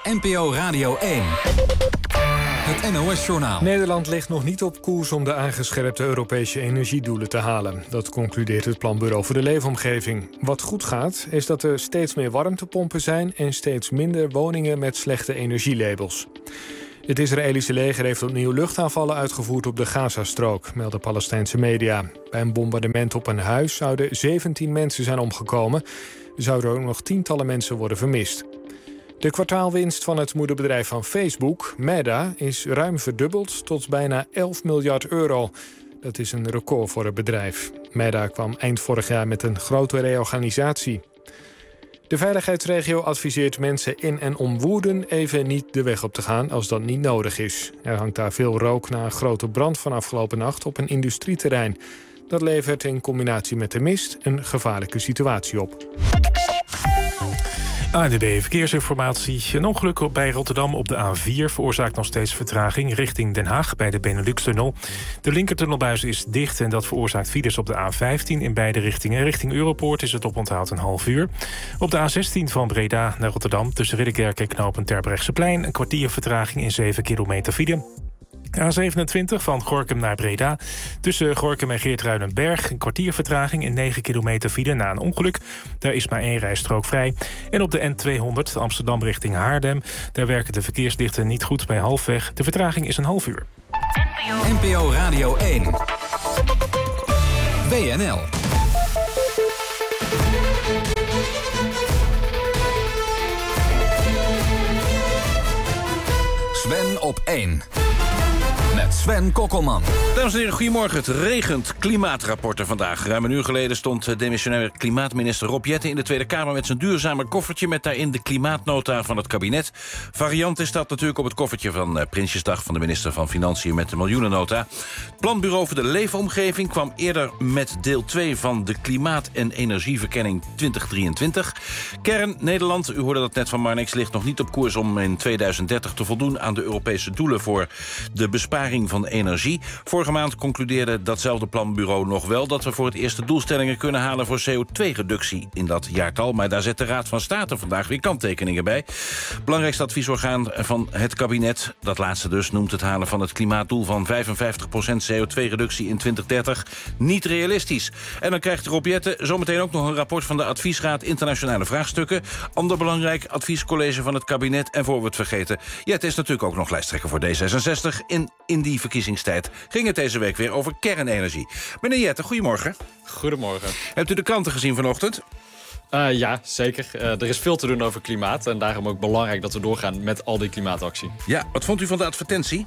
NPO Radio 1. Het NOS-journaal. Nederland ligt nog niet op koers om de aangescherpte Europese energiedoelen te halen. Dat concludeert het Planbureau voor de Leefomgeving. Wat goed gaat, is dat er steeds meer warmtepompen zijn en steeds minder woningen met slechte energielabels. Het Israëlische leger heeft opnieuw luchtaanvallen uitgevoerd op de Gazastrook, melden Palestijnse media. Bij een bombardement op een huis zouden 17 mensen zijn omgekomen. Er zouden ook nog tientallen mensen worden vermist. De kwartaalwinst van het moederbedrijf van Facebook, Meta, is ruim verdubbeld tot bijna 11 miljard euro. Dat is een record voor het bedrijf. Meta kwam eind vorig jaar met een grote reorganisatie. De veiligheidsregio adviseert mensen in en om Woerden even niet de weg op te gaan als dat niet nodig is. Er hangt daar veel rook na een grote brand van afgelopen nacht op een industrieterrein. Dat levert in combinatie met de mist een gevaarlijke situatie op. ANWB Verkeersinformatie. Een ongeluk bij Rotterdam op de A4 veroorzaakt nog steeds vertraging richting Den Haag bij de Benelux-tunnel. De linkertunnelbuis is dicht en dat veroorzaakt files op de A15 in beide richtingen. Richting Europoort is het oponthoud een half uur. Op de A16 van Breda naar Rotterdam tussen Ridderkerk en knooppunt Terbrechtseplein een kwartier vertraging in 7 kilometer file. A27 van Gorinchem naar Breda. Tussen Gorinchem en Geertruidenberg een kwartier vertraging in 9 kilometer file na een ongeluk. Daar is maar 1 rijstrook vrij. En op de N200 Amsterdam richting Haarlem. Daar werken de verkeerslichten niet goed bij halfweg. De vertraging is een half uur. NPO Radio 1. WNL. Sven op 1. Met Sven Kokkelman. Dames en heren, goedemorgen. Het regent. Klimaatrapporten vandaag. Ruim een uur geleden stond demissionair klimaatminister Rob Jetten in de Tweede Kamer met zijn duurzame koffertje met daarin de klimaatnota van het kabinet. Variant is dat natuurlijk op het koffertje van Prinsjesdag van de minister van Financiën met de miljoenennota. Het Planbureau voor de Leefomgeving kwam eerder met deel 2 van de Klimaat- en Energieverkenning 2023. Kern, Nederland, u hoorde dat net van Marnix, ligt nog niet op koers om in 2030 te voldoen aan de Europese doelen voor de besparing van energie. Vorige maand concludeerde datzelfde planbureau nog wel dat we voor het eerst de doelstellingen kunnen halen voor CO2-reductie in dat jaartal. Maar daar zet de Raad van State vandaag weer kanttekeningen bij. Belangrijkste adviesorgaan van het kabinet, dat laatste dus, noemt het halen van het klimaatdoel van 55% CO2-reductie in 2030 niet realistisch. En dan krijgt Rob Jetten zometeen ook nog een rapport van de Adviesraad Internationale Vraagstukken. Ander belangrijk adviescollege van het kabinet. En voor we het vergeten, Jetten is natuurlijk ook nog lijsttrekker voor D66. In die verkiezingstijd ging het deze week weer over kernenergie. Meneer Jetten, goedemorgen. Goedemorgen. Hebt u de kranten gezien vanochtend? Ja, zeker. Er is veel te doen over klimaat. En daarom ook belangrijk dat we doorgaan met al die klimaatactie. Ja, wat vond u van de advertentie?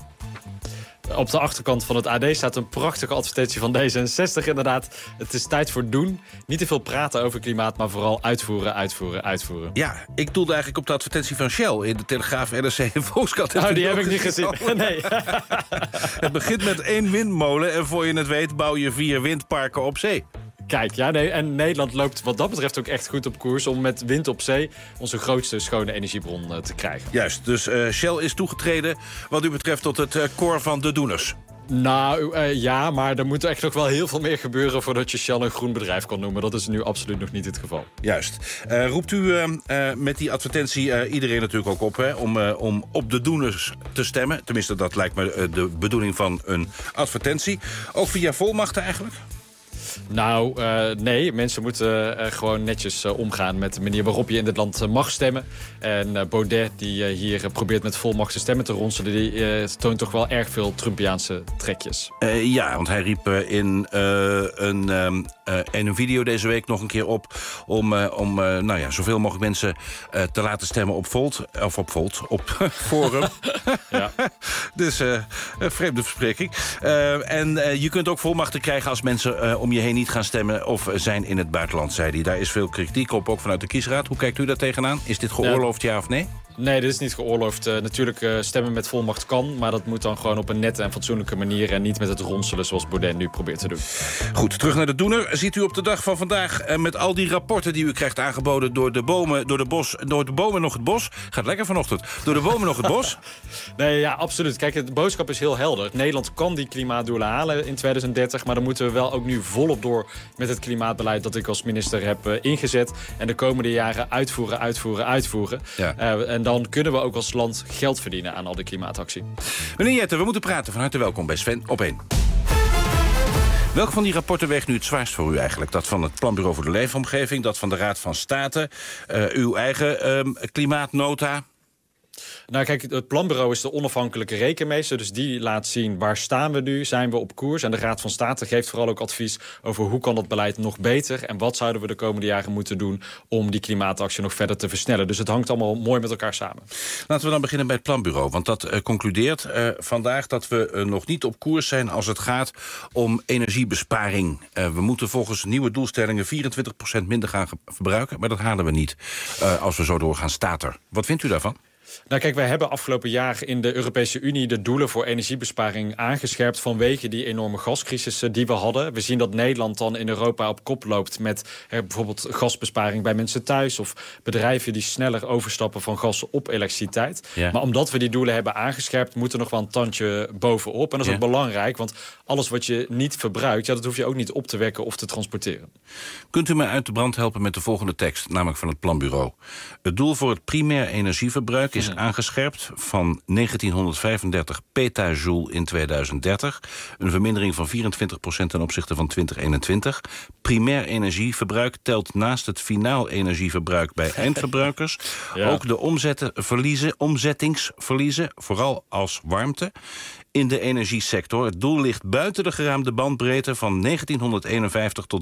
Op de achterkant van het AD staat een prachtige advertentie van D66. Inderdaad, het is tijd voor doen. Niet te veel praten over klimaat, maar vooral uitvoeren, uitvoeren, uitvoeren. Ja, ik doelde eigenlijk op de advertentie van Shell in de Telegraaf, NRC en Volkskrant. Oh, die heb ik niet gezien. Nee. Het begint met 1 windmolen en voor je het weet bouw je 4 windparken op zee. Kijk, ja, nee, en Nederland loopt wat dat betreft ook echt goed op koers om met wind op zee onze grootste schone energiebron te krijgen. Juist, dus Shell is toegetreden wat u betreft tot het koor van de doeners. Nou, ja, maar er moet echt nog wel heel veel meer gebeuren voordat je Shell een groen bedrijf kan noemen. Dat is nu absoluut nog niet het geval. Juist. Roept u met die advertentie iedereen natuurlijk ook op, hè, om op de doeners te stemmen? Tenminste, dat lijkt me de bedoeling van een advertentie. Ook via volmachten eigenlijk? Nou, nee. Mensen moeten gewoon netjes omgaan met de manier waarop je in dit land mag stemmen. En Baudet, die hier probeert met volmachten stemmen te ronselen, die toont toch wel erg veel Trumpiaanse trekjes. Ja, want hij riep in een video deze week nog een keer op om zoveel mogelijk mensen te laten stemmen op op Forum. Ja. Dus een vreemde verspreking. En je kunt ook volmachten krijgen als mensen om je heen niet gaan stemmen of zijn in het buitenland, zei hij. Daar is veel kritiek op, ook vanuit de kiesraad. Hoe kijkt u daar tegenaan? Is dit geoorloofd, ja of nee? Nee, dit is niet geoorloofd. Natuurlijk, stemmen met volmacht kan, maar dat moet dan gewoon op een nette en fatsoenlijke manier en niet met het ronselen zoals Baudet nu probeert te doen. Goed, terug naar de doener. Ziet u op de dag van vandaag met al die rapporten die u krijgt aangeboden door de bomen nog het bos. Gaat lekker vanochtend. Door de bomen nog het bos? Nee, ja, absoluut. Kijk, de boodschap is heel helder. Nederland kan die klimaatdoelen halen in 2030, maar dan moeten we wel ook nu volop door met het klimaatbeleid dat ik als minister heb ingezet. En de komende jaren uitvoeren. Ja. En En dan kunnen we ook als land geld verdienen aan al die klimaatactie. Meneer Jetten, we moeten praten. Van harte welkom bij Sven op 1. Welk van die rapporten weegt nu het zwaarst voor u eigenlijk? Dat van het Planbureau voor de Leefomgeving, dat van de Raad van State, uw eigen klimaatnota? Nou kijk, het planbureau is de onafhankelijke rekenmeester. Dus die laat zien waar staan we nu, zijn we op koers. En de Raad van State geeft vooral ook advies over hoe kan dat beleid nog beter. En wat zouden we de komende jaren moeten doen om die klimaatactie nog verder te versnellen. Dus het hangt allemaal mooi met elkaar samen. Laten we dan beginnen bij het planbureau. Want dat concludeert vandaag dat we nog niet op koers zijn als het gaat om energiebesparing. We moeten volgens nieuwe doelstellingen 24% minder gaan verbruiken. Maar dat halen we niet als we zo doorgaan, staat er. Wat vindt u daarvan? Nou kijk, wij hebben afgelopen jaar in de Europese Unie de doelen voor energiebesparing aangescherpt vanwege die enorme gascrisis die we hadden. We zien dat Nederland dan in Europa op kop loopt met bijvoorbeeld gasbesparing bij mensen thuis of bedrijven die sneller overstappen van gas op elektriciteit. Ja. Maar omdat we die doelen hebben aangescherpt, moet er nog wel een tandje bovenop. En dat is ook belangrijk, want alles wat je niet verbruikt, dat hoef je ook niet op te wekken of te transporteren. Kunt u mij uit de brand helpen met de volgende tekst, namelijk van het planbureau? Het doel voor het primair energieverbruik is aangescherpt van 1935 petajoule in 2030. Een vermindering van 24% ten opzichte van 2021. Primair energieverbruik telt naast het finaal energieverbruik bij eindverbruikers ook de omzettingsverliezen, vooral als warmte, in de energiesector. Het doel ligt buiten de geraamde bandbreedte van 1951 tot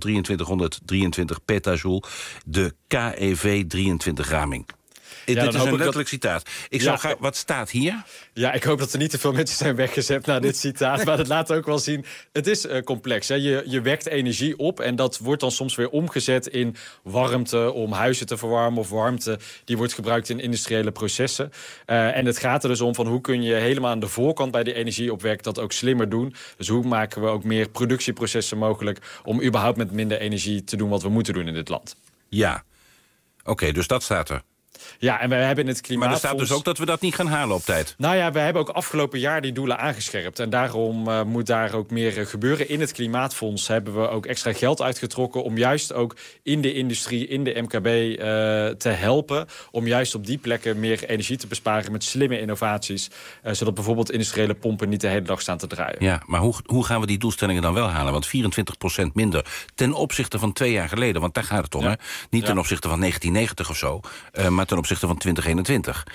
2323 petajoule, de KEV 23-raming. Dit is een letterlijk citaat. Wat staat hier? Ja, ik hoop dat er niet te veel mensen zijn weggezet naar dit citaat. Maar dat laat ook wel zien. Het is complex. Hè? Je wekt energie op en dat wordt dan soms weer omgezet in warmte om huizen te verwarmen of warmte die wordt gebruikt in industriële processen. En het gaat er dus om van hoe kun je helemaal aan de voorkant bij die energieopwek dat ook slimmer doen. Dus hoe maken we ook meer productieprocessen mogelijk om überhaupt met minder energie te doen wat we moeten doen in dit land. Ja, oké, dus dat staat er. Ja, en we hebben in het klimaatfonds... Maar er staat dus ook dat we dat niet gaan halen op tijd. Nou ja, we hebben ook afgelopen jaar die doelen aangescherpt. En daarom moet daar ook meer gebeuren. In het klimaatfonds hebben we ook extra geld uitgetrokken om juist ook in de industrie, in de MKB te helpen. Om juist op die plekken meer energie te besparen met slimme innovaties. Zodat bijvoorbeeld industriële pompen niet de hele dag staan te draaien. Ja, maar hoe gaan we die doelstellingen dan wel halen? Want 24% minder ten opzichte van 2 jaar geleden. Want daar gaat het om, hè? Niet ten opzichte van 1990 of zo, maar ten opzichte van 2021.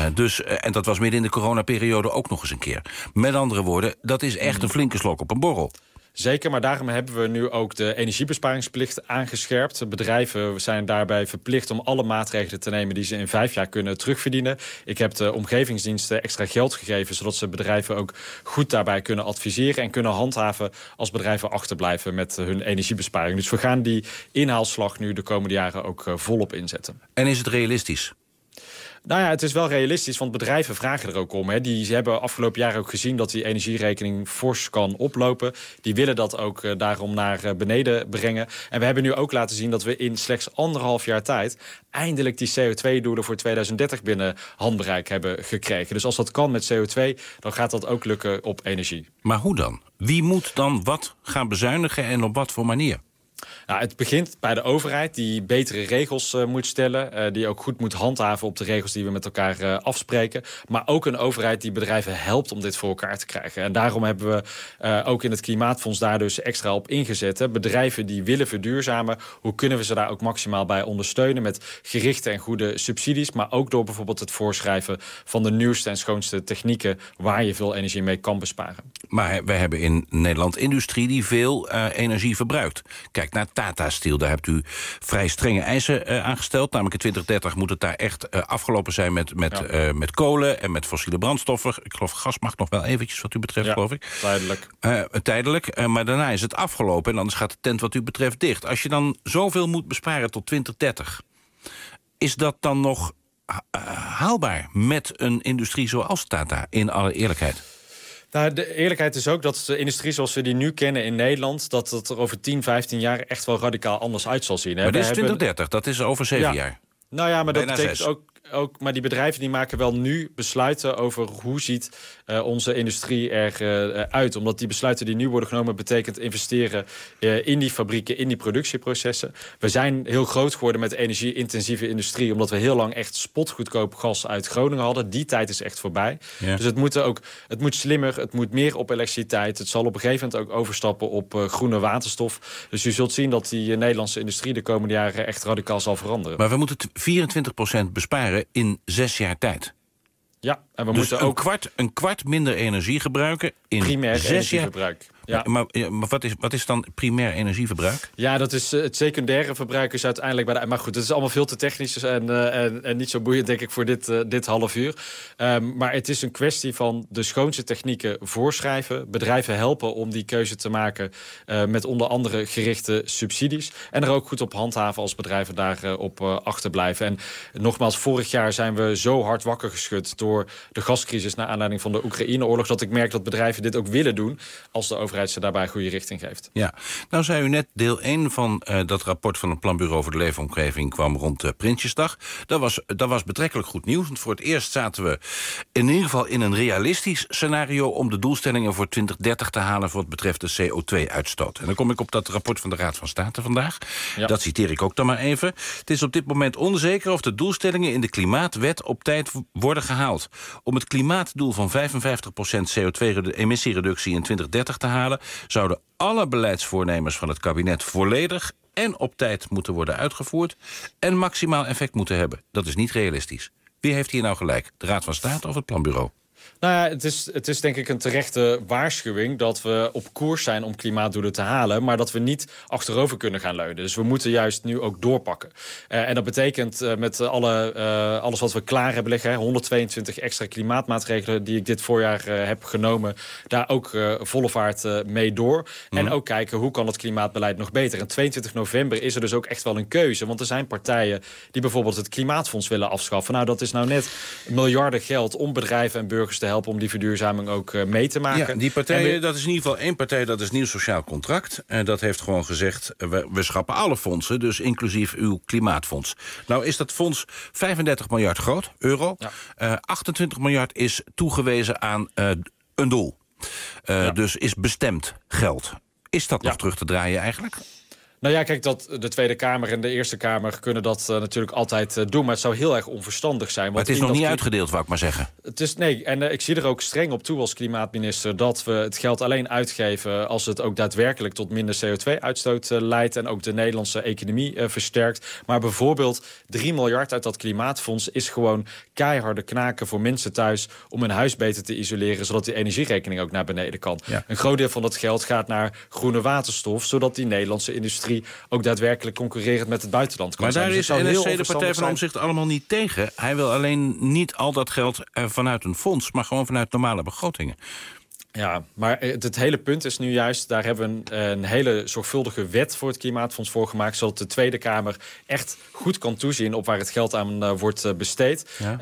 En dat was midden in de coronaperiode ook nog eens een keer. Met andere woorden, dat is echt een flinke slok op een borrel. Zeker, maar daarom hebben we nu ook de energiebesparingsplicht aangescherpt. Bedrijven zijn daarbij verplicht om alle maatregelen te nemen die ze in 5 jaar kunnen terugverdienen. Ik heb de omgevingsdiensten extra geld gegeven, zodat ze bedrijven ook goed daarbij kunnen adviseren en kunnen handhaven als bedrijven achterblijven met hun energiebesparing. Dus we gaan die inhaalslag nu de komende jaren ook volop inzetten. En is het realistisch? Nou ja, het is wel realistisch, want bedrijven vragen er ook om. Hè. Die hebben afgelopen jaar ook gezien dat die energierekening fors kan oplopen. Die willen dat ook daarom naar beneden brengen. En we hebben nu ook laten zien dat we in slechts 1,5 jaar tijd eindelijk die CO2-doelen voor 2030 binnen handbereik hebben gekregen. Dus als dat kan met CO2, dan gaat dat ook lukken op energie. Maar hoe dan? Wie moet dan wat gaan bezuinigen en op wat voor manier? Nou, het begint bij de overheid die betere regels moet stellen. Die ook goed moet handhaven op de regels die we met elkaar afspreken. Maar ook een overheid die bedrijven helpt om dit voor elkaar te krijgen. En daarom hebben we ook in het Klimaatfonds daar dus extra op ingezet. Hè. Bedrijven die willen verduurzamen, hoe kunnen we ze daar ook maximaal bij ondersteunen met gerichte en goede subsidies. Maar ook door bijvoorbeeld het voorschrijven van de nieuwste en schoonste technieken waar je veel energie mee kan besparen. Maar we hebben in Nederland industrie die veel energie verbruikt. Kijk naar Tata Steel, daar hebt u vrij strenge eisen aangesteld. Namelijk in 2030 moet het daar echt afgelopen zijn met kolen en met fossiele brandstoffen. Ik geloof gas mag nog wel eventjes wat u betreft, geloof ik. Tijdelijk. Maar daarna is het afgelopen en anders gaat de tent wat u betreft dicht. Als je dan zoveel moet besparen tot 2030, is dat dan nog haalbaar met een industrie zoals Tata, in alle eerlijkheid? Nou, de eerlijkheid is ook dat de industrie zoals we die nu kennen in Nederland, dat het er over 10, 15 jaar echt wel radicaal anders uit zal zien. Hè? Maar dit is 2030, dat is over 7 jaar. Nou ja, maar dat betekent ook maar die bedrijven die maken wel nu besluiten over hoe ziet onze industrie eruit. Omdat die besluiten die nu worden genomen betekent investeren in die fabrieken, in die productieprocessen. We zijn heel groot geworden met energie-intensieve industrie, omdat we heel lang echt spotgoedkoop gas uit Groningen hadden. Die tijd is echt voorbij. Ja. Dus het moet slimmer, het moet meer op elektriciteit. Het zal op een gegeven moment ook overstappen op groene waterstof. Dus je zult zien dat die Nederlandse industrie de komende jaren echt radicaal zal veranderen. Maar we moeten 24% besparen in 6 jaar tijd. Ja, en we dus moeten ook een kwart minder energie gebruiken in primair 6 jaar. energieverbruik. Ja. Maar wat is dan primair energieverbruik? Ja, dat is het secundaire verbruik is uiteindelijk bij de... Maar goed, het is allemaal veel te technisch en niet zo boeiend, denk ik, voor dit half uur. Maar het is een kwestie van de schoonste technieken voorschrijven. Bedrijven helpen om die keuze te maken met onder andere gerichte subsidies. En er ook goed op handhaven als bedrijven daarop achterblijven. En nogmaals, vorig jaar zijn we zo hard wakker geschud door de gascrisis naar aanleiding van de Oekraïne-oorlog, dat ik merk dat bedrijven dit ook willen doen als de overheid ze daarbij goede richting geeft. Ja, nou zei u net, deel 1 van dat rapport van het Planbureau voor de Leefomgeving kwam rond Prinsjesdag. Dat was betrekkelijk goed nieuws, want voor het eerst zaten we in ieder geval in een realistisch scenario om de doelstellingen voor 2030 te halen voor wat betreft de CO2-uitstoot. En dan kom ik op dat rapport van de Raad van State vandaag. Ja. Dat citeer ik ook dan maar even. Het is op dit moment onzeker of de doelstellingen in de Klimaatwet op tijd worden gehaald. Om het klimaatdoel van 55% CO2-emissiereductie in 2030 te halen, zouden alle beleidsvoornemens van het kabinet volledig en op tijd moeten worden uitgevoerd en maximaal effect moeten hebben. Dat is niet realistisch. Wie heeft hier nou gelijk? De Raad van State of het Planbureau? Nou ja, het is denk ik een terechte waarschuwing dat we op koers zijn om klimaatdoelen te halen, maar dat we niet achterover kunnen gaan leunen. Dus we moeten juist nu ook doorpakken. En dat betekent met alles wat we klaar hebben liggen, 122 extra klimaatmaatregelen die ik dit voorjaar heb genomen, daar ook volle vaart mee door. En ook kijken hoe kan het klimaatbeleid nog beter. En 22 november is er dus ook echt wel een keuze, want er zijn partijen die bijvoorbeeld het Klimaatfonds willen afschaffen. Nou, dat is nou net miljarden geld om bedrijven en burgers te helpen om die verduurzaming ook mee te maken. Ja, die partijen, dat is in ieder geval één partij, dat is Nieuw Sociaal Contract. En dat heeft gewoon gezegd, we schrappen alle fondsen, dus inclusief uw klimaatfonds. Nou is dat fonds 35 miljard euro. Ja. 28 miljard is toegewezen aan een doel. Dus is bestemd geld. Is dat nog terug te draaien eigenlijk? Nou ja, kijk, dat de Tweede Kamer en de Eerste Kamer kunnen dat natuurlijk altijd doen. Maar het zou heel erg onverstandig zijn. Want maar het is nog niet uitgedeeld, wou ik maar zeggen. Ik zie er ook streng op toe als klimaatminister dat we het geld alleen uitgeven als het ook daadwerkelijk tot minder CO2-uitstoot leidt en ook de Nederlandse economie versterkt. Maar bijvoorbeeld 3 miljard uit dat klimaatfonds is gewoon keiharde knaken voor mensen thuis om hun huis beter te isoleren, zodat die energierekening ook naar beneden kan. Ja. Een groot deel van dat geld gaat naar groene waterstof, zodat die Nederlandse industrie ook daadwerkelijk concurrerend met het buitenland kan zijn. Maar daar is NSC, de Partij van Omtzigt, allemaal niet tegen. Hij wil alleen niet al dat geld vanuit een fonds, maar gewoon vanuit normale begrotingen. Ja, maar het hele punt is nu juist, daar hebben we een hele zorgvuldige wet voor het Klimaatfonds voor gemaakt, zodat de Tweede Kamer echt goed kan toezien op waar het geld aan wordt besteed. Ja.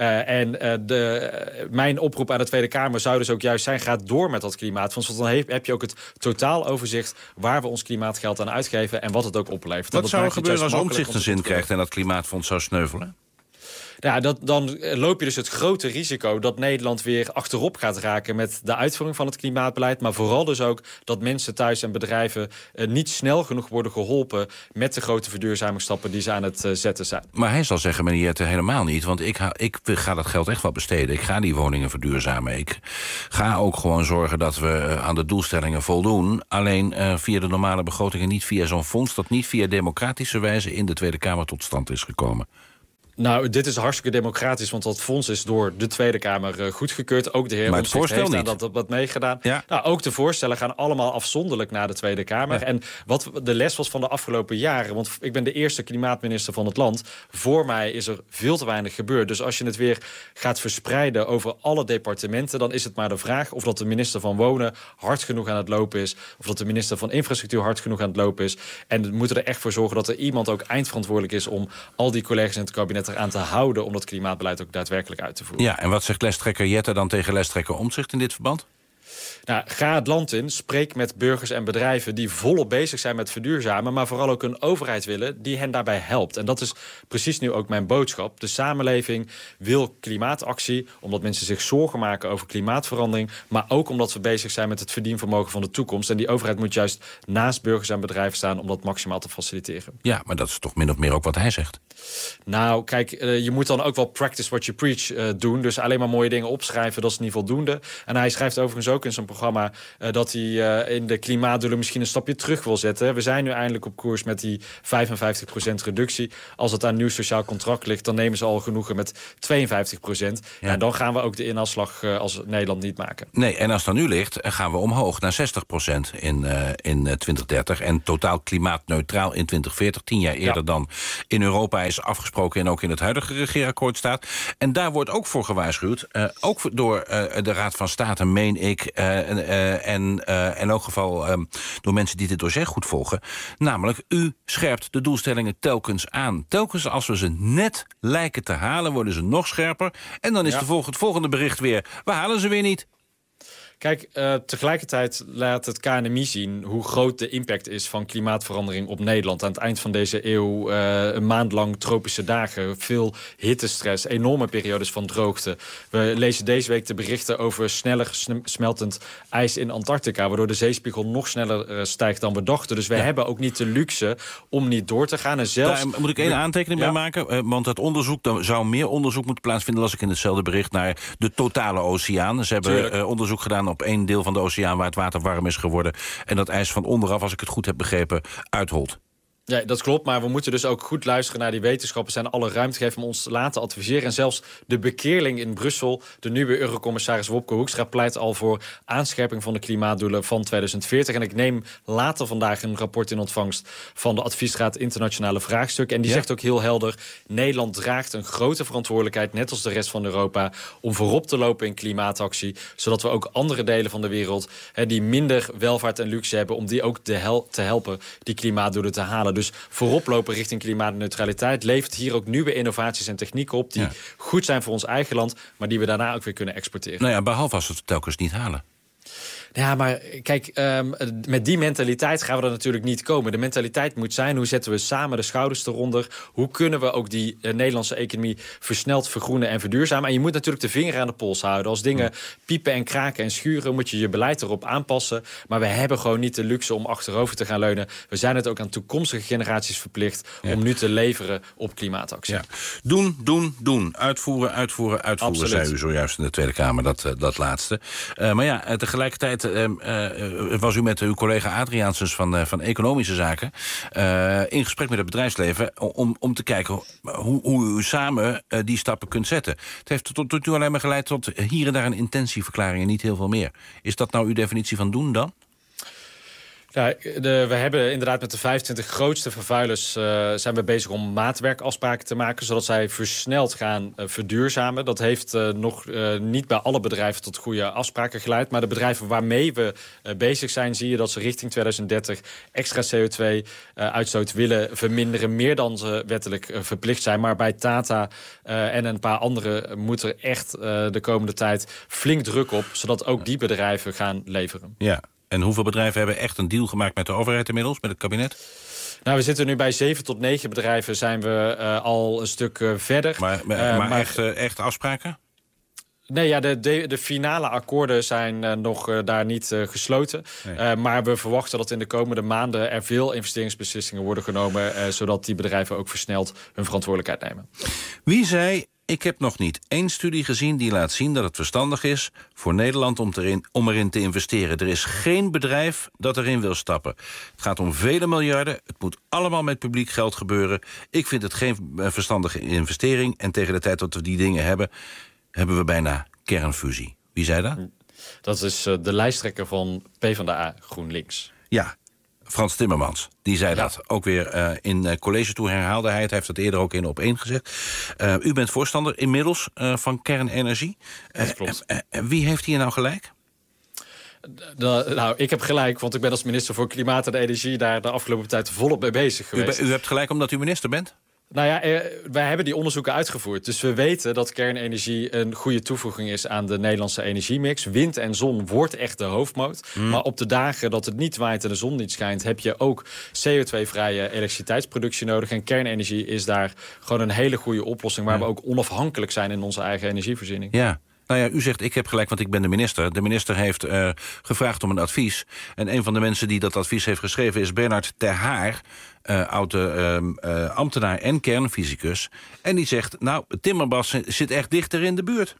Mijn oproep aan de Tweede Kamer zou dus ook juist zijn, ga door met dat Klimaatfonds, want dan heb je ook het totaaloverzicht waar we ons klimaatgeld aan uitgeven en wat het ook oplevert. Wat zou er gebeuren als Omtzigt een zin krijgt en dat Klimaatfonds zou sneuvelen? Ja, dan loop je dus het grote risico dat Nederland weer achterop gaat raken met de uitvoering van het klimaatbeleid. Maar vooral dus ook dat mensen thuis en bedrijven niet snel genoeg worden geholpen met de grote verduurzamingsstappen die ze aan het zetten zijn. Maar hij zal zeggen, meneer Jette, helemaal niet. Want ik ga dat geld echt wel besteden. Ik ga die woningen verduurzamen. Ik ga ook gewoon zorgen dat we aan de doelstellingen voldoen. Alleen via de normale begrotingen, niet via zo'n fonds dat niet via democratische wijze in de Tweede Kamer tot stand is gekomen. Nou, dit is hartstikke democratisch, want dat fonds is door de Tweede Kamer goedgekeurd. Ook de heer Omtzigt heeft aan dat meegedaan. Ja. Nou, ook de voorstellen gaan allemaal afzonderlijk naar de Tweede Kamer. Ja. En wat de les was van de afgelopen jaren, want ik ben de eerste klimaatminister van het land. Voor mij is er veel te weinig gebeurd. Dus als je het weer gaat verspreiden over alle departementen, dan is het maar de vraag of dat de minister van Wonen hard genoeg aan het lopen is, of dat de minister van Infrastructuur hard genoeg aan het lopen is. En we moeten er echt voor zorgen dat er iemand ook eindverantwoordelijk is om al die collega's in het kabinet aan te houden om dat klimaatbeleid ook daadwerkelijk uit te voeren. Ja, en wat zegt lijsttrekker Jette dan tegen lijsttrekker Omtzigt in dit verband? Nou, ga het land in, spreek met burgers en bedrijven die volop bezig zijn met verduurzamen, maar vooral ook een overheid willen die hen daarbij helpt. En dat is precies nu ook mijn boodschap. De samenleving wil klimaatactie, omdat mensen zich zorgen maken over klimaatverandering, maar ook omdat we bezig zijn met het verdienvermogen van de toekomst. En die overheid moet juist naast burgers en bedrijven staan om dat maximaal te faciliteren. Ja, maar dat is toch min of meer ook wat hij zegt. Nou, kijk, je moet dan ook wel practice what you preach doen. Dus alleen maar mooie dingen opschrijven, dat is niet voldoende. En hij schrijft overigens ook in zijn programma dat hij in de klimaatdoelen misschien een stapje terug wil zetten. We zijn nu eindelijk op koers met die 55% reductie. Als het aan nieuw sociaal contract ligt, dan nemen ze al genoegen met 52%. Ja. En dan gaan we ook de inhaalslag als Nederland niet maken. Nee, en als het aan nu ligt, gaan we omhoog naar 60% in 2030. En totaal klimaatneutraal in 2040. 10 jaar eerder dan in Europa is afgesproken en ook in het huidige regeerakkoord staat. En daar wordt ook voor gewaarschuwd, ook door de Raad van State, meen ik, en in elk geval door mensen die dit dossier goed volgen. Namelijk, u scherpt de doelstellingen telkens aan. Telkens als we ze net lijken te halen, worden ze nog scherper. En dan is het volgende bericht weer, we halen ze weer niet. Kijk, tegelijkertijd laat het KNMI zien hoe groot de impact is van klimaatverandering op Nederland. Aan het eind van deze eeuw een maand lang tropische dagen, veel hittestress, enorme periodes van droogte. We lezen deze week de berichten over sneller smeltend ijs in Antarctica, waardoor de zeespiegel nog sneller stijgt dan we dachten. Dus we hebben ook niet de luxe om niet door te gaan. En zelfs daar moet ik één aantekening bij maken, want het onderzoek, er zou meer onderzoek moeten plaatsvinden, las ik in hetzelfde bericht, naar de totale oceaan. Ze hebben onderzoek gedaan op één deel van de oceaan waar het water warm is geworden en dat ijs van onderaf, als ik het goed heb begrepen, uitholt. Ja, dat klopt, maar we moeten dus ook goed luisteren naar die wetenschappers en alle ruimte geven om ons te laten adviseren. En zelfs de bekeerling in Brussel, de nieuwe Eurocommissaris Wopke Hoekstra, pleit al voor aanscherping van de klimaatdoelen van 2040. En ik neem later vandaag een rapport in ontvangst van de Adviesraad Internationale Vraagstukken. En die zegt ook heel helder, Nederland draagt een grote verantwoordelijkheid, net als de rest van Europa, om voorop te lopen in klimaatactie, zodat we ook andere delen van de wereld die minder welvaart en luxe hebben, om die ook te helpen die klimaatdoelen te halen. Dus voorop lopen richting klimaatneutraliteit levert hier ook nieuwe innovaties en technieken op die goed zijn voor ons eigen land, maar die we daarna ook weer kunnen exporteren. Nou ja, behalve als we het telkens niet halen. Ja, maar kijk, met die mentaliteit gaan we er natuurlijk niet komen. De mentaliteit moet zijn, hoe zetten we samen de schouders eronder? Hoe kunnen we ook die Nederlandse economie versneld vergroenen en verduurzamen? En je moet natuurlijk de vinger aan de pols houden. Als dingen piepen en kraken en schuren, moet je je beleid erop aanpassen. Maar we hebben gewoon niet de luxe om achterover te gaan leunen. We zijn het ook aan toekomstige generaties verplicht om nu te leveren op klimaatactie. Ja. Doen. Uitvoeren, absoluut. Zei u zojuist in de Tweede Kamer, dat laatste. Maar ja, tegelijkertijd was u met uw collega Adriaansens van Economische Zaken in gesprek met het bedrijfsleven om te kijken hoe u samen die stappen kunt zetten. Het heeft tot nu alleen maar geleid tot hier en daar een intentieverklaring en niet heel veel meer. Is dat nou uw definitie van doen dan? Ja, we hebben inderdaad met de 25 grootste vervuilers zijn we bezig om maatwerkafspraken te maken, zodat zij versneld gaan verduurzamen. Dat heeft nog niet bij alle bedrijven tot goede afspraken geleid. Maar de bedrijven waarmee we bezig zijn, zie je dat ze richting 2030 extra CO2-uitstoot willen verminderen. Meer dan ze wettelijk verplicht zijn. Maar bij Tata en een paar andere moet er echt de komende tijd flink druk op, zodat ook die bedrijven gaan leveren. Ja. En hoeveel bedrijven hebben echt een deal gemaakt met de overheid inmiddels, met het kabinet? Nou, we zitten nu bij 7 tot 9 bedrijven zijn we al een stuk verder. Maar echt afspraken? Nee, ja, de finale akkoorden zijn nog daar niet gesloten. Nee. Maar we verwachten dat in de komende maanden er veel investeringsbeslissingen worden genomen, zodat die bedrijven ook versneld hun verantwoordelijkheid nemen. Wie zei: ik heb nog niet één studie gezien die laat zien dat het verstandig is voor Nederland om erin te investeren. Er is geen bedrijf dat erin wil stappen. Het gaat om vele miljarden. Het moet allemaal met publiek geld gebeuren. Ik vind het geen verstandige investering. En tegen de tijd dat we die dingen hebben we bijna kernfusie. Wie zei dat? Dat is de lijsttrekker van PvdA GroenLinks. Ja. Frans Timmermans, die zei dat ook weer in college toe herhaalde hij het. Hij heeft dat eerder ook in Op1 gezegd. U bent voorstander inmiddels van kernenergie. Dat klopt. Wie heeft hier nou gelijk? Nou, ik heb gelijk, want ik ben als minister voor Klimaat en Energie daar de afgelopen tijd volop mee bezig geweest. U hebt gelijk omdat u minister bent? Nou ja, wij hebben die onderzoeken uitgevoerd. Dus we weten dat kernenergie een goede toevoeging is aan de Nederlandse energiemix. Wind en zon wordt echt de hoofdmoot. Maar op de dagen dat het niet waait en de zon niet schijnt, heb je ook CO2-vrije elektriciteitsproductie nodig. En kernenergie is daar gewoon een hele goede oplossing, waar we ook onafhankelijk zijn in onze eigen energievoorziening. Ja. Nou ja, u zegt, ik heb gelijk, want ik ben de minister. De minister heeft gevraagd om een advies. En een van de mensen die dat advies heeft geschreven is Bernard Ter Haar, ambtenaar en kernfysicus. En die zegt, nou, Timmermans zit echt dichter in de buurt.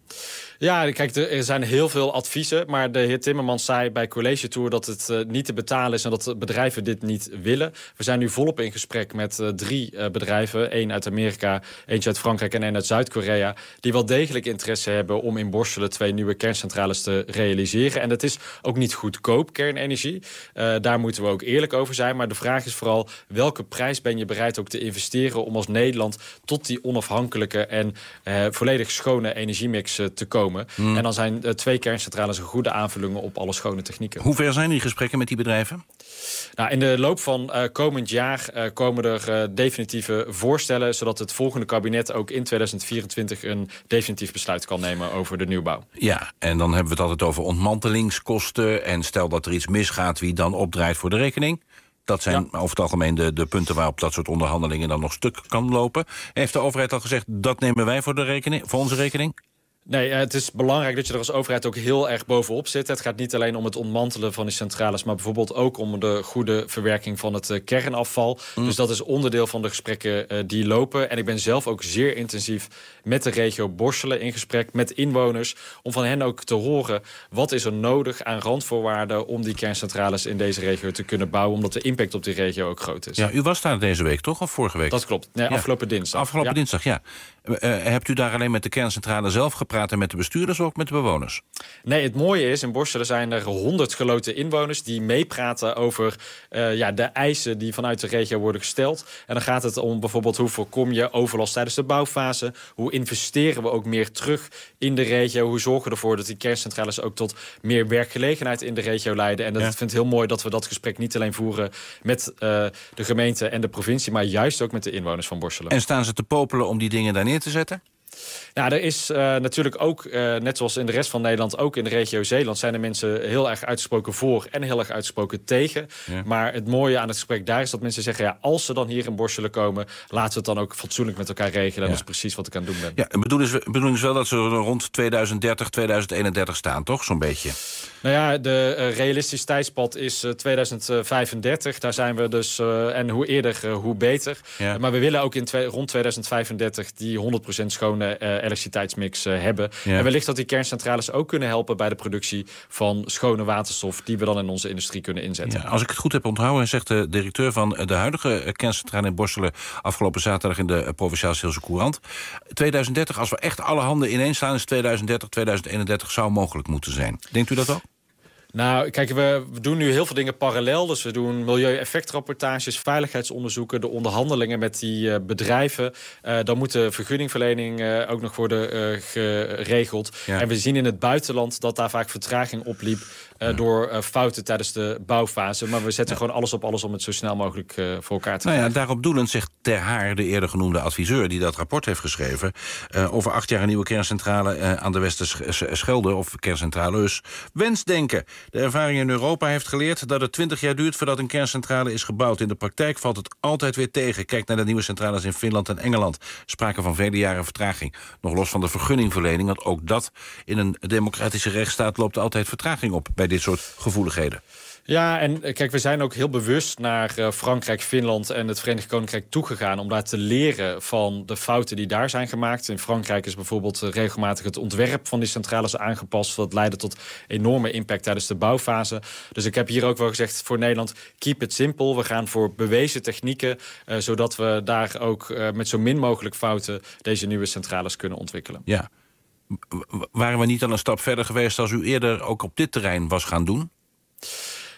Ja, kijk, er zijn heel veel adviezen. Maar de heer Timmermans zei bij College Tour dat het niet te betalen is en dat bedrijven dit niet willen. We zijn nu volop in gesprek met 3 bedrijven. 1 uit Amerika, eentje uit Frankrijk en 1 uit Zuid-Korea. Die wel degelijk interesse hebben om in Borselen 2 nieuwe kerncentrales te realiseren. En dat is ook niet goedkoop, kernenergie. Daar moeten we ook eerlijk over zijn. Maar de vraag is vooral, welke prijs ben je bereid ook te investeren om als Nederland tot die onafhankelijke en volledig schone energiemix te komen. En dan zijn 2 kerncentrales een goede aanvulling op alle schone technieken. Hoe ver zijn die gesprekken met die bedrijven? Nou, in de loop van komend jaar komen er definitieve voorstellen, zodat het volgende kabinet ook in 2024 een definitief besluit kan nemen over de nieuwbouw. Ja, en dan hebben we het altijd over ontmantelingskosten. En stel dat er iets misgaat, wie dan opdraait voor de rekening? Dat zijn over het algemeen de punten waarop dat soort onderhandelingen dan nog stuk kan lopen. Heeft de overheid al gezegd, dat nemen wij voor onze rekening? Nee, het is belangrijk dat je er als overheid ook heel erg bovenop zit. Het gaat niet alleen om het ontmantelen van die centrales, maar bijvoorbeeld ook om de goede verwerking van het kernafval. Dus dat is onderdeel van de gesprekken die lopen. En ik ben zelf ook zeer intensief met de regio Borselen in gesprek, met inwoners, om van hen ook te horen wat is er nodig aan randvoorwaarden om die kerncentrales in deze regio te kunnen bouwen, omdat de impact op die regio ook groot is. Ja, u was daar deze week, toch? Of vorige week? Dat klopt. Nee, afgelopen dinsdag. Afgelopen dinsdag, ja. Hebt u daar alleen met de kerncentrale zelf gepraat en met de bestuurders of ook met de bewoners? Nee, het mooie is, in Borselen zijn er 100 geloten inwoners die meepraten over de eisen die vanuit de regio worden gesteld. En dan gaat het om bijvoorbeeld hoe voorkom je overlast tijdens de bouwfase? Hoe investeren we ook meer terug in de regio? Hoe zorgen we ervoor dat die kerncentrales ook tot meer werkgelegenheid in de regio leiden? En ik vind het heel mooi dat we dat gesprek niet alleen voeren met de gemeente en de provincie, maar juist ook met de inwoners van Borselen. En staan ze te popelen om die dingen daar neer te zetten? Nou, er is natuurlijk ook, net zoals in de rest van Nederland, ook in de regio Zeeland, zijn er mensen heel erg uitgesproken voor en heel erg uitgesproken tegen. Ja. Maar het mooie aan het gesprek daar is dat mensen zeggen, ja, als ze dan hier in Borselen komen, laten we het dan ook fatsoenlijk met elkaar regelen. En dat is precies wat ik aan het doen ben. Ja, de bedoeling is wel dat ze rond 2030, 2031 staan, toch? Zo'n beetje. Nou ja, de realistisch tijdspad is 2035. Daar zijn we dus, en hoe eerder, hoe beter. Ja. Maar we willen ook rond 2035 die 100% schone elektriciteitsmix hebben. Ja. En wellicht dat die kerncentrales ook kunnen helpen bij de productie van schone waterstof die we dan in onze industrie kunnen inzetten. Ja, als ik het goed heb onthouden, zegt de directeur van de huidige kerncentrale in Borselen afgelopen zaterdag in de Provinciale Zeeuwse Courant. 2030, als we echt alle handen ineens slaan, is 2030, 2031 zou mogelijk moeten zijn. Denkt u dat ook? Nou, kijk, we doen nu heel veel dingen parallel. Dus we doen milieueffectrapportages, veiligheidsonderzoeken, de onderhandelingen met die bedrijven. Dan moet de vergunningverlening ook nog worden geregeld. Ja. En we zien in het buitenland dat daar vaak vertraging opliep door fouten tijdens de bouwfase. Maar we zetten gewoon alles op alles om het zo snel mogelijk voor elkaar te krijgen. Daarop doelend zegt Ter Haar, de eerder genoemde adviseur die dat rapport heeft geschreven, over 8 jaar een nieuwe kerncentrale aan de Westerschelde, of kerncentrales, wensdenken. De ervaring in Europa heeft geleerd dat het 20 jaar duurt voordat een kerncentrale is gebouwd. In de praktijk valt het altijd weer tegen. Kijk naar de nieuwe centrales in Finland en Engeland. Sprake van vele jaren vertraging. Nog los van de vergunningverlening, want ook dat in een democratische rechtsstaat loopt altijd vertraging op bij dit soort gevoeligheden. Ja, en kijk, we zijn ook heel bewust naar Frankrijk, Finland en het Verenigd Koninkrijk toegegaan om daar te leren van de fouten die daar zijn gemaakt. In Frankrijk is bijvoorbeeld regelmatig het ontwerp van die centrales aangepast. Dat leidde tot enorme impact tijdens de bouwfase. Dus ik heb hier ook wel gezegd voor Nederland, keep it simple. We gaan voor bewezen technieken, zodat we daar ook met zo min mogelijk fouten deze nieuwe centrales kunnen ontwikkelen. Ja. Waren we niet al een stap verder geweest als u eerder ook op dit terrein was gaan doen?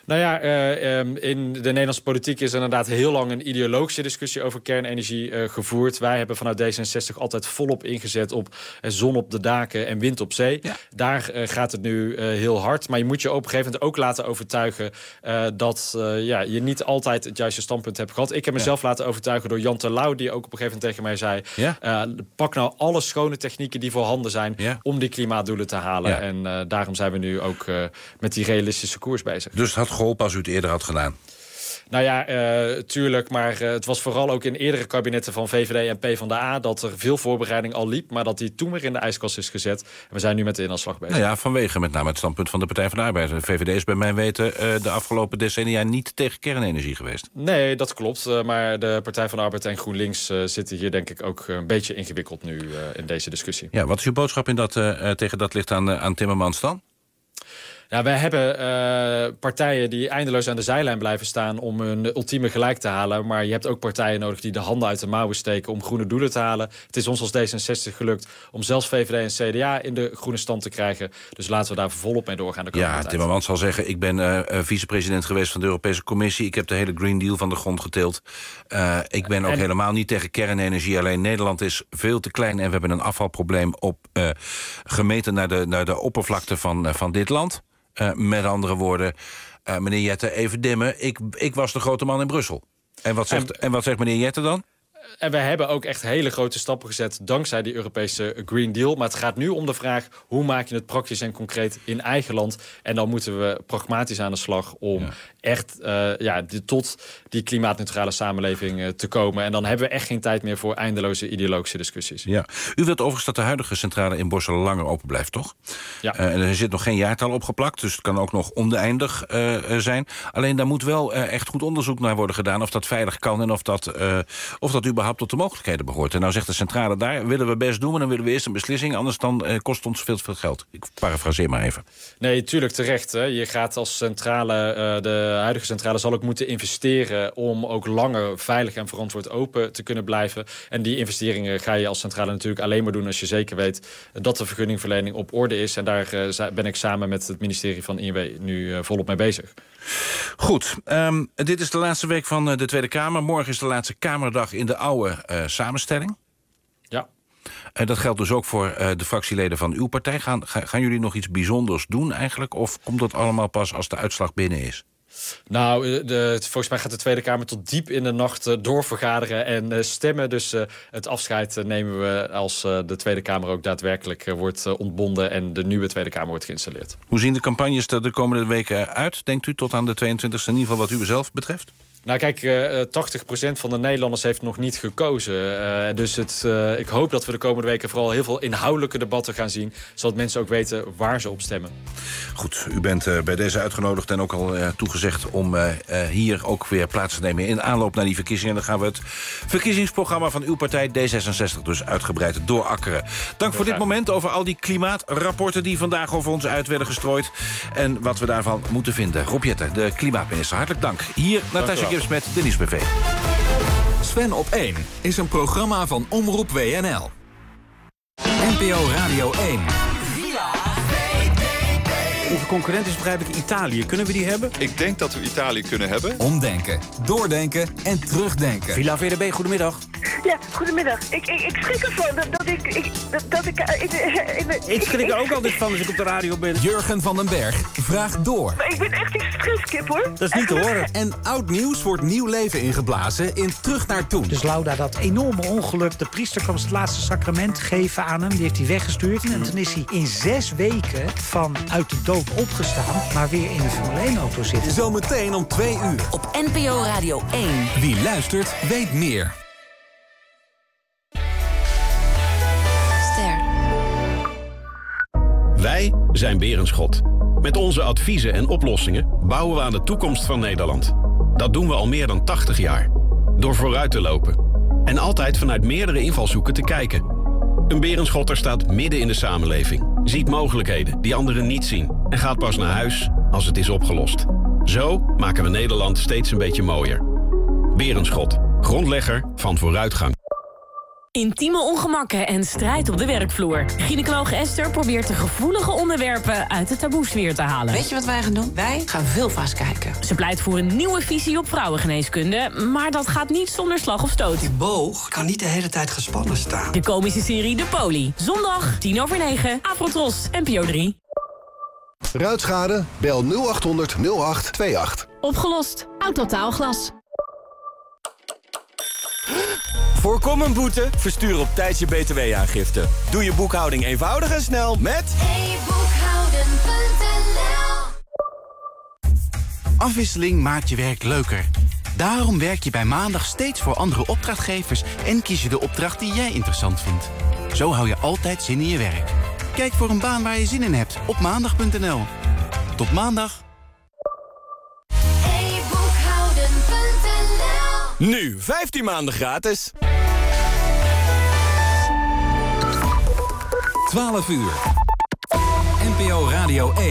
Nou ja, in de Nederlandse politiek is er inderdaad heel lang een ideologische discussie over kernenergie gevoerd. Wij hebben vanuit D66 altijd volop ingezet op zon op de daken en wind op zee. Ja. Daar gaat het nu heel hard. Maar je moet je op een gegeven moment ook laten overtuigen dat je niet altijd het juiste standpunt hebt gehad. Ik heb mezelf laten overtuigen door Jan Terlouw, die ook op een gegeven moment tegen mij zei, pak nou alle schone technieken die voorhanden zijn om die klimaatdoelen te halen. Ja. En daarom zijn we nu ook met die realistische koers bezig. Dus het had geholpen als u het eerder had gedaan? Nou ja, tuurlijk, maar het was vooral ook in eerdere kabinetten van VVD en PvdA dat er veel voorbereiding al liep, maar dat die toen weer in de ijskast is gezet. En we zijn nu met de inhaalslag bezig. Nou ja, vanwege met name het standpunt van de Partij van de Arbeid. De VVD is bij mijn weten de afgelopen decennia niet tegen kernenergie geweest. Nee, dat klopt. Maar de Partij van de Arbeid en GroenLinks zitten hier denk ik ook een beetje ingewikkeld nu in deze discussie. Ja, wat is uw boodschap in tegen dat licht aan Timmermans dan? Ja, wij hebben partijen die eindeloos aan de zijlijn blijven staan om hun ultieme gelijk te halen. Maar je hebt ook partijen nodig die de handen uit de mouwen steken om groene doelen te halen. Het is ons als D66 gelukt om zelfs VVD en CDA in de groene stand te krijgen. Dus laten we daar volop mee doorgaan. Ja, Timmermans zal zeggen, ik ben vicepresident geweest van de Europese Commissie. Ik heb de hele Green Deal van de grond geteeld. Ik ben ook helemaal niet tegen kernenergie. Alleen Nederland is veel te klein en we hebben een afvalprobleem gemeten naar de oppervlakte van dit land. Met andere woorden, meneer Jette, even dimmen. Ik was de grote man in Brussel. En wat zegt meneer Jette dan? En we hebben ook echt hele grote stappen gezet dankzij die Europese Green Deal. Maar het gaat nu om de vraag, hoe maak je het praktisch en concreet in eigen land? En dan moeten we pragmatisch aan de slag om echt tot die klimaatneutrale samenleving te komen. En dan hebben we echt geen tijd meer voor eindeloze ideologische discussies. Ja. U wilt overigens dat de huidige centrale in Borselen langer open blijft, toch? Ja. En er zit nog geen jaartal opgeplakt, dus het kan ook nog oneindig zijn. Alleen daar moet wel echt goed onderzoek naar worden gedaan of dat veilig kan en of dat überhaupt tot de mogelijkheden behoort. En nou zegt de centrale daar, willen we best doen, maar dan willen we eerst een beslissing, anders dan kost ons veel te veel geld. Ik parafraseer maar even. Nee, tuurlijk terecht. Hè. Je gaat als centrale, de huidige centrale zal ook moeten investeren om ook langer veilig en verantwoord open te kunnen blijven. En die investeringen ga je als centrale natuurlijk alleen maar doen als je zeker weet dat de vergunningverlening op orde is. En daar ben ik samen met het ministerie van INW nu volop mee bezig. Goed, dit is de laatste week van de Tweede Kamer. Morgen is de laatste Kamerdag in de oude samenstelling. Ja. Dat geldt dus ook voor de fractieleden van uw partij. Gaan jullie nog iets bijzonders doen eigenlijk? Of komt dat allemaal pas als de uitslag binnen is? Nou, volgens mij gaat de Tweede Kamer tot diep in de nacht doorvergaderen en stemmen. Dus het afscheid nemen we als de Tweede Kamer ook daadwerkelijk wordt ontbonden en de nieuwe Tweede Kamer wordt geïnstalleerd. Hoe zien de campagnes er de komende weken uit, denkt u, tot aan de 22e, in ieder geval wat u zelf betreft? Nou kijk, 80% van de Nederlanders heeft nog niet gekozen. Dus ik hoop dat we de komende weken vooral heel veel inhoudelijke debatten gaan zien, zodat mensen ook weten waar ze op stemmen. Goed, u bent bij deze uitgenodigd en ook al toegezegd om hier ook weer plaats te nemen in aanloop naar die verkiezingen. En dan gaan we het verkiezingsprogramma van uw partij D66 dus uitgebreid doorakkeren. Dank voor dit moment over al die klimaatrapporten die vandaag over ons uit werden gestrooid en wat we daarvan moeten vinden. Rob Jette, de klimaatminister, hartelijk dank. Hier Natasja Gibbs met de Nieuwsbv. Sven op 1 is een programma van Omroep WNL. NPO Radio 1. Onze concurrent is begrijp ik Italië. Kunnen we die hebben? Ik denk dat we Italië kunnen hebben. Omdenken, doordenken en terugdenken. Villa VDB, goedemiddag. Ja, goedemiddag. Ik schrik ervan dat ik... Ik schrik er ook altijd van als ik op de radio ben. Jurgen van den Berg vraagt door. Maar ik ben echt die stresskip, hoor. Dat is niet te horen. En oud nieuws wordt nieuw leven ingeblazen in Terug naar Toen. Dus Lauda, dat enorme ongeluk. De priester kwam het laatste sacrament geven aan hem. Die heeft hij weggestuurd. En toen is hij in 6 weken van uit de dood opgestaan, maar weer in de Formule 1-auto zitten. Zometeen om 2 uur. Op NPO Radio 1. Wie luistert, weet meer. Ster. Wij zijn Berenschot. Met onze adviezen en oplossingen bouwen we aan de toekomst van Nederland. Dat doen we al meer dan 80 jaar. Door vooruit te lopen. En altijd vanuit meerdere invalshoeken te kijken. Een Berenschotter staat midden in de samenleving. Ziet mogelijkheden die anderen niet zien. En gaat pas naar huis als het is opgelost. Zo maken we Nederland steeds een beetje mooier. Berenschot, grondlegger van vooruitgang. Intieme ongemakken en strijd op de werkvloer. Gynaecoloog Esther probeert de gevoelige onderwerpen uit de taboesfeer te halen. Weet je wat wij gaan doen? Wij gaan Vulva's kijken. Ze pleit voor een nieuwe visie op vrouwengeneeskunde, maar dat gaat niet zonder slag of stoot. Die boog kan niet de hele tijd gespannen staan. De komische serie De Poli. Zondag, 9:10, Afrotros, NPO 3. Ruitschade? Bel 0800 0828. Opgelost. Autotaalglas. Voorkom een boete? Verstuur op tijd je btw-aangifte. Doe je boekhouding eenvoudig en snel met... Afwisseling maakt je werk leuker. Daarom werk je bij Maandag steeds voor andere opdrachtgevers... en kies je de opdracht die jij interessant vindt. Zo hou je altijd zin in je werk. Kijk voor een baan waar je zin in hebt op maandag.nl. Tot maandag. Nu, 15 maanden gratis. 12 uur. NPO Radio 1.